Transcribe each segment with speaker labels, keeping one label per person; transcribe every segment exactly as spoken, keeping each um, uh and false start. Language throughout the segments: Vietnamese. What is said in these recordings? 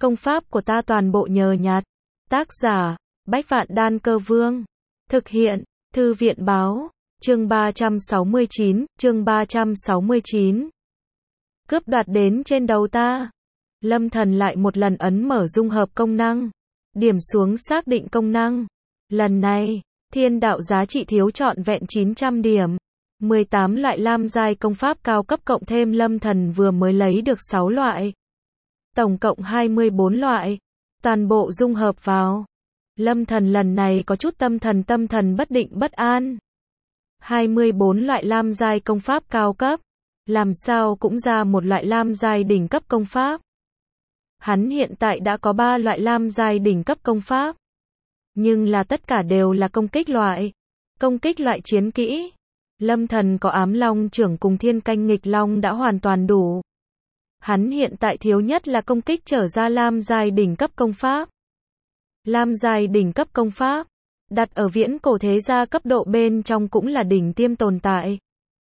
Speaker 1: Công pháp của ta toàn bộ nhờ nhặt. Tác giả, Bách Vạn Đan Cơ Vương. Thực hiện, Thư viện Báo. Chương ba trăm sáu mươi chín, chương ba trăm sáu mươi chín. Cướp đoạt đến trên đầu ta. Lâm Thần lại một lần ấn mở dung hợp công năng. Điểm xuống xác định công năng. Lần này, thiên đạo giá trị thiếu trọn vẹn chín trăm điểm. mười tám loại lam giai công pháp cao cấp cộng thêm Lâm Thần vừa mới lấy được sáu loại. Tổng cộng hai mươi bốn loại. Toàn bộ dung hợp vào. Lâm Thần lần này có chút tâm thần tâm thần bất định bất an. hai mươi bốn loại lam giai công pháp cao cấp. Làm sao cũng ra một loại lam giai đỉnh cấp công pháp. Hắn hiện tại đã có ba loại lam giai đỉnh cấp công pháp. Nhưng là tất cả đều là công kích loại. Công kích loại chiến kỹ. Lâm Thần có ám long trưởng cùng thiên canh nghịch long đã hoàn toàn đủ. Hắn hiện tại thiếu nhất là công kích trở ra lam giai đỉnh cấp công pháp. Lam giai đỉnh cấp công pháp. Đặt ở viễn cổ thế gia cấp độ bên trong cũng là đỉnh tiêm tồn tại.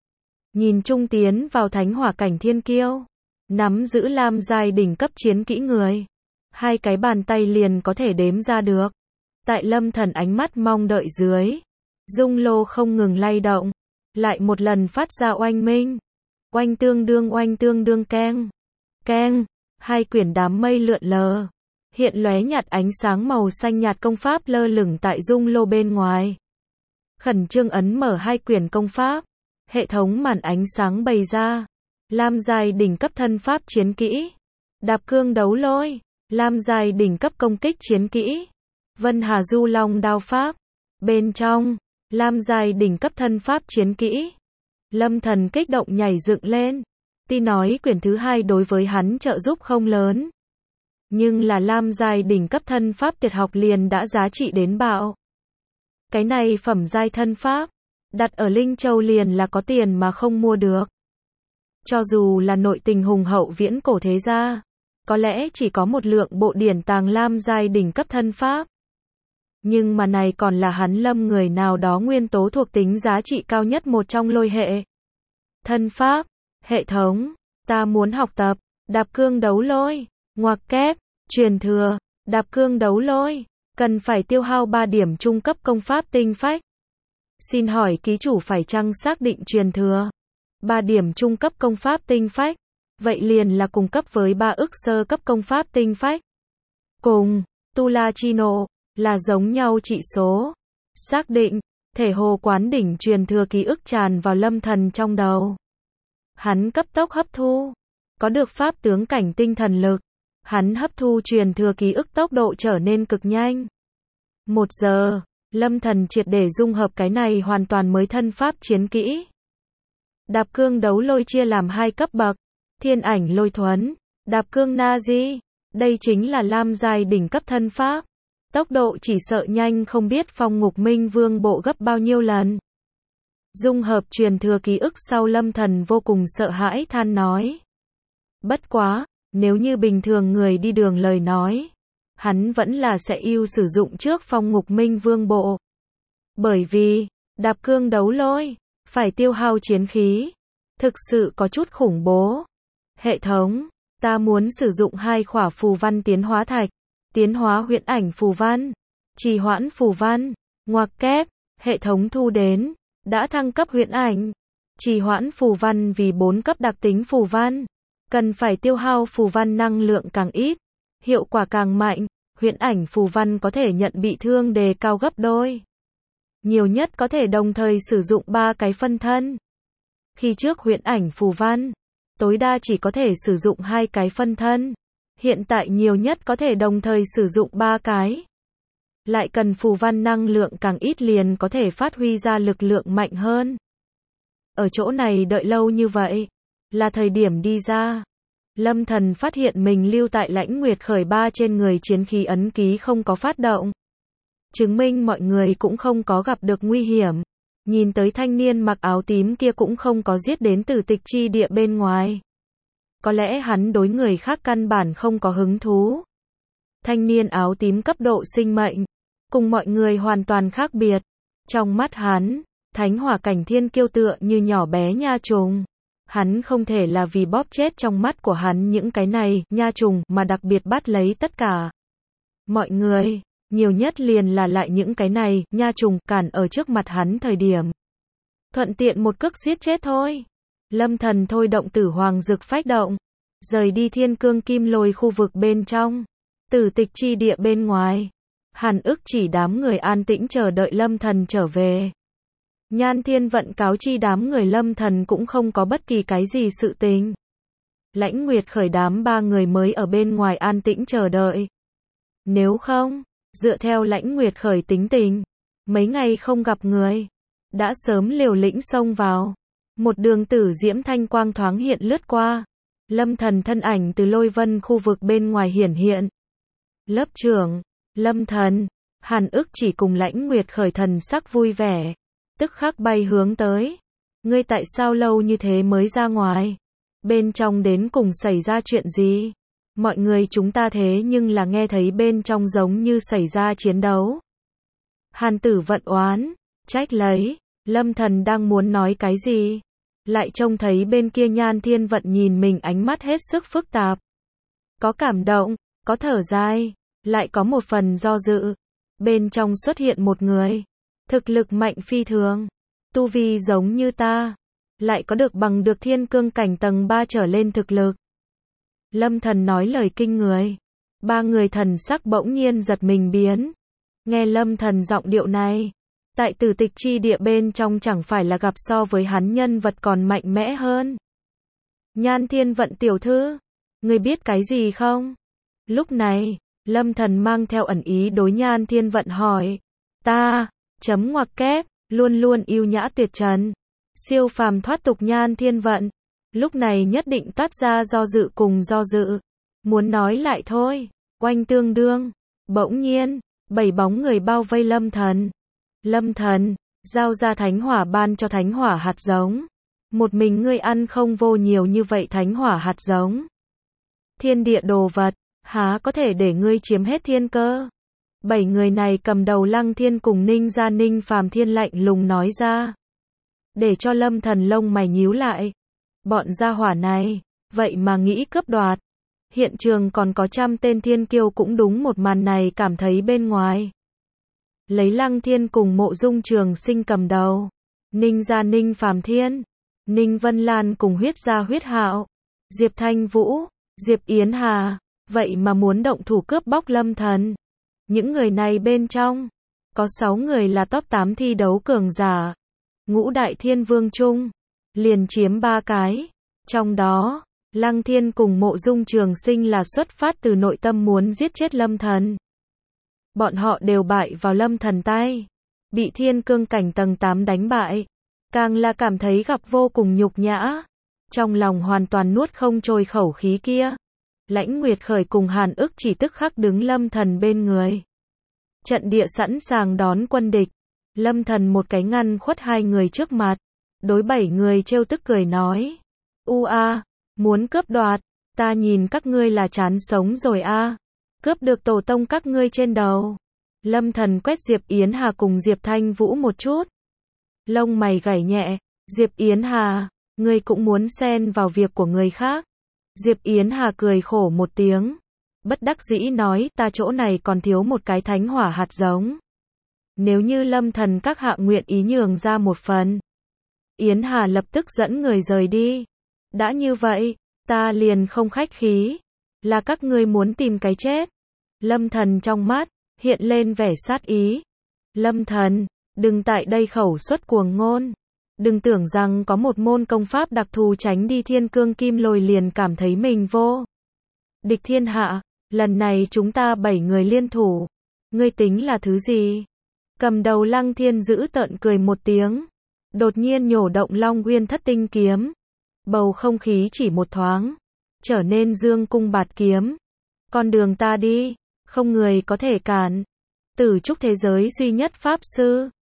Speaker 1: Nhìn trung tiến vào thánh hỏa cảnh thiên kiêu. Nắm giữ lam giai đỉnh cấp chiến kỹ người. Hai cái bàn tay liền có thể đếm ra được. Tại Lâm Thần ánh mắt mong đợi dưới. Dung lô không ngừng lay động. Lại một lần phát ra oanh minh. Oanh tương đương oanh tương đương keng. Keng. Hai quyển đám mây lượn lờ. Hiện lóe nhạt ánh sáng màu xanh nhạt công pháp lơ lửng tại dung lô bên ngoài. Khẩn trương ấn mở hai quyển công pháp. Hệ thống màn ánh sáng bày ra. Lam giai đỉnh cấp thân pháp chiến kỹ. Đạp cương đấu lôi. Lam giai đỉnh cấp công kích chiến kỹ. Vân Hà Du Long đao pháp. Bên trong, lam giai đỉnh cấp thân pháp chiến kỹ. Lâm Thần kích động nhảy dựng lên. Tuy nói quyển thứ hai đối với hắn trợ giúp không lớn. Nhưng là lam giai đỉnh cấp thân pháp tuyệt học liền đã giá trị đến bạo. Cái này phẩm giai thân pháp. Đặt ở Linh Châu liền là có tiền mà không mua được. Cho dù là nội tình hùng hậu viễn cổ thế gia. Có lẽ chỉ có một lượng bộ điển tàng lam giai đỉnh cấp thân pháp. Nhưng mà này còn là hắn Lâm người nào đó nguyên tố thuộc tính giá trị cao nhất một trong lôi hệ. Thân pháp, hệ thống, ta muốn học tập, đạp cương đấu lôi, ngoặc kép, truyền thừa, đạp cương đấu lôi, cần phải tiêu hao ba điểm trung cấp công pháp tinh phách. Xin hỏi ký chủ phải chăng xác định truyền thừa? ba điểm trung cấp công pháp tinh phách, vậy liền là cùng cấp với ba ức sơ cấp công pháp tinh phách. Cùng, Tu La Chi Nộ, là giống nhau trị số. Xác định, thể hồ quán đỉnh truyền thừa ký ức tràn vào Lâm Thần trong đầu. Hắn cấp tốc hấp thu. Có được pháp tướng cảnh tinh thần lực. Hắn hấp thu truyền thừa ký ức tốc độ trở nên cực nhanh. Một giờ, Lâm Thần triệt để dung hợp cái này hoàn toàn mới thân pháp chiến kỹ. Đạp cương đấu lôi chia làm hai cấp bậc. Thiên ảnh lôi thuấn, đạp cương na di. Đây chính là lam giai đỉnh cấp thân pháp. Tốc độ chỉ sợ nhanh không biết Phong Ngục Minh Vương bộ gấp bao nhiêu lần. Dung hợp truyền thừa ký ức sau Lâm Thần vô cùng sợ hãi than nói. Bất quá, nếu như bình thường người đi đường lời nói, hắn vẫn là sẽ ưu sử dụng trước Phong Ngục Minh Vương bộ. Bởi vì, đạp cương đấu lôi, phải tiêu hao chiến khí. Thực sự có chút khủng bố. Hệ thống, ta muốn sử dụng hai khỏa phù văn tiến hóa thạch. Tiến hóa huyễn ảnh phù văn, trì hoãn phù văn, ngoặc kép, hệ thống thu đến, đã thăng cấp huyễn ảnh, trì hoãn phù văn vì bốn cấp đặc tính phù văn, cần phải tiêu hao phù văn năng lượng càng ít, hiệu quả càng mạnh, huyễn ảnh phù văn có thể nhận bị thương đề cao gấp đôi. Nhiều nhất có thể đồng thời sử dụng ba cái phân thân. Khi trước huyễn ảnh phù văn, tối đa chỉ có thể sử dụng hai cái phân thân. Hiện tại nhiều nhất có thể đồng thời sử dụng ba cái. Lại cần phù văn năng lượng càng ít liền có thể phát huy ra lực lượng mạnh hơn. Ở chỗ này đợi lâu như vậy, là thời điểm đi ra. Lâm Thần phát hiện mình lưu tại Lãnh Nguyệt khởi ba trên người chiến khí ấn ký không có phát động. Chứng minh mọi người cũng không có gặp được nguy hiểm. Nhìn tới thanh niên mặc áo tím kia cũng không có giết đến từ tịch chi địa bên ngoài. Có lẽ hắn đối người khác căn bản không có hứng thú. Thanh niên áo tím cấp độ sinh mệnh, cùng mọi người hoàn toàn khác biệt. Trong mắt hắn, thánh hỏa cảnh thiên kiêu tựa như nhỏ bé nha trùng. Hắn không thể là vì bóp chết trong mắt của hắn những cái này, nha trùng, mà đặc biệt bắt lấy tất cả mọi người. Nhiều nhất liền là lại những cái này, nha trùng, cản ở trước mặt hắn thời điểm. Thuận tiện một cước giết chết thôi. Lâm Thần thôi động Tử Hoàng Dực phách động. Rời đi Thiên Cương Kim Lôi khu vực bên trong. Tử Tịch chi địa bên ngoài. Hàn ức chỉ đám người an tĩnh chờ đợi Lâm Thần trở về. Nhan Thiên Vận cáo chi đám người Lâm Thần cũng không có bất kỳ cái gì sự tình. Lãnh Nguyệt Khởi đám ba người mới ở bên ngoài an tĩnh chờ đợi. Nếu không, dựa theo Lãnh Nguyệt Khởi tính tình, mấy ngày không gặp người, đã sớm liều lĩnh xông vào. Một đường tử diễm thanh quang thoáng hiện lướt qua. Lâm Thần thân ảnh từ lôi vân khu vực bên ngoài hiển hiện. Lớp trưởng, Lâm Thần, Hàn ức chỉ cùng Lãnh Nguyệt Khởi thần sắc vui vẻ. Tức khắc bay hướng tới. Ngươi tại sao lâu như thế mới ra ngoài? Bên trong đến cùng xảy ra chuyện gì? Mọi người chúng ta thế nhưng là nghe thấy bên trong giống như xảy ra chiến đấu. Hàn Tử Vận oán, trách lấy. Lâm Thần đang muốn nói cái gì? Lại trông thấy bên kia Nhan Thiên Vận nhìn mình ánh mắt hết sức phức tạp. Có cảm động, có thở dài, lại có một phần do dự. Bên trong xuất hiện một người. Thực lực mạnh phi thường. Tu vi giống như ta. Lại có được bằng được thiên cương cảnh tầng ba trở lên thực lực. Lâm Thần nói lời kinh người. Ba người thần sắc bỗng nhiên giật mình biến. Nghe Lâm Thần giọng điệu này. Tại Tử Tịch chi địa bên trong chẳng phải là gặp so với hắn nhân vật còn mạnh mẽ hơn. Nhan Thiên Vận tiểu thư. Ngươi biết cái gì không? Lúc này, Lâm Thần mang theo ẩn ý đối Nhan Thiên Vận hỏi. Ta, chấm ngoặc kép, luôn luôn yêu nhã tuyệt trần. Siêu phàm thoát tục Nhan Thiên Vận. Lúc này nhất định toát ra do dự cùng do dự. Muốn nói lại thôi. Oanh tương đương. Bỗng nhiên, bảy bóng người bao vây Lâm Thần. Lâm Thần, giao ra thánh hỏa ban cho thánh hỏa hạt giống. Một mình ngươi ăn không vô nhiều như vậy thánh hỏa hạt giống. Thiên địa đồ vật, há có thể để ngươi chiếm hết thiên cơ. Bảy người này cầm đầu Lăng Thiên cùng Ninh Gia Ninh Phàm Thiên lạnh lùng nói ra. Để cho Lâm Thần lông mày nhíu lại. Bọn gia hỏa này, vậy mà nghĩ cướp đoạt. Hiện trường còn có trăm tên thiên kiêu cũng đúng một màn này cảm thấy bên ngoài. Lấy Lăng Thiên cùng Mộ Dung Trường Sinh cầm đầu. Ninh Gia Ninh Phàm Thiên. Ninh Vân Lan cùng Huyết Gia Huyết Hạo. Diệp Thanh Vũ. Diệp Yến Hà. Vậy mà muốn động thủ cướp bóc Lâm Thần. Những người này bên trong. Có sáu người là top tám thi đấu cường giả. Ngũ đại thiên vương chung. Liền chiếm ba cái. Trong đó, Lăng Thiên cùng Mộ Dung Trường Sinh là xuất phát từ nội tâm muốn giết chết Lâm Thần. Bọn họ đều bại vào Lâm Thần tay. Bị thiên cương cảnh tầng tám đánh bại. Càng là cảm thấy gặp vô cùng nhục nhã. Trong lòng hoàn toàn nuốt không trôi khẩu khí kia. Lãnh Nguyệt Khởi cùng Hàn ức chỉ tức khắc đứng Lâm Thần bên người. Trận địa sẵn sàng đón quân địch. Lâm Thần một cái ngăn khuất hai người trước mặt. Đối bảy người trêu tức cười nói. U a, muốn cướp đoạt, ta nhìn các ngươi là chán sống rồi a. Cướp được tổ tông các ngươi trên đầu. Lâm Thần quét Diệp Yến Hà cùng Diệp Thanh Vũ một chút. Lông mày gảy nhẹ. Diệp Yến Hà, ngươi cũng muốn xen vào việc của người khác. Diệp Yến Hà cười khổ một tiếng. Bất đắc dĩ nói, ta chỗ này còn thiếu một cái thánh hỏa hạt giống. Nếu như Lâm Thần các hạ nguyện ý nhường ra một phần. Yến Hà lập tức dẫn người rời đi. Đã như vậy, ta liền không khách khí. Là các ngươi muốn tìm cái chết. Lâm Thần trong mắt, hiện lên vẻ sát ý. Lâm Thần, đừng tại đây khẩu xuất cuồng ngôn. Đừng tưởng rằng có một môn công pháp đặc thù tránh đi thiên cương kim lôi liền cảm thấy mình vô địch thiên hạ. Lần này chúng ta bảy người liên thủ. Ngươi tính là thứ gì? Cầm đầu Lăng Thiên giữ tợn cười một tiếng. Đột nhiên nhổ động Long Nguyên Thất Tinh kiếm. Bầu không khí chỉ một thoáng. Trở nên dương cung bạt kiếm. Con đường ta đi. Không người có thể cản. Tử trúc thế giới duy nhất pháp sư.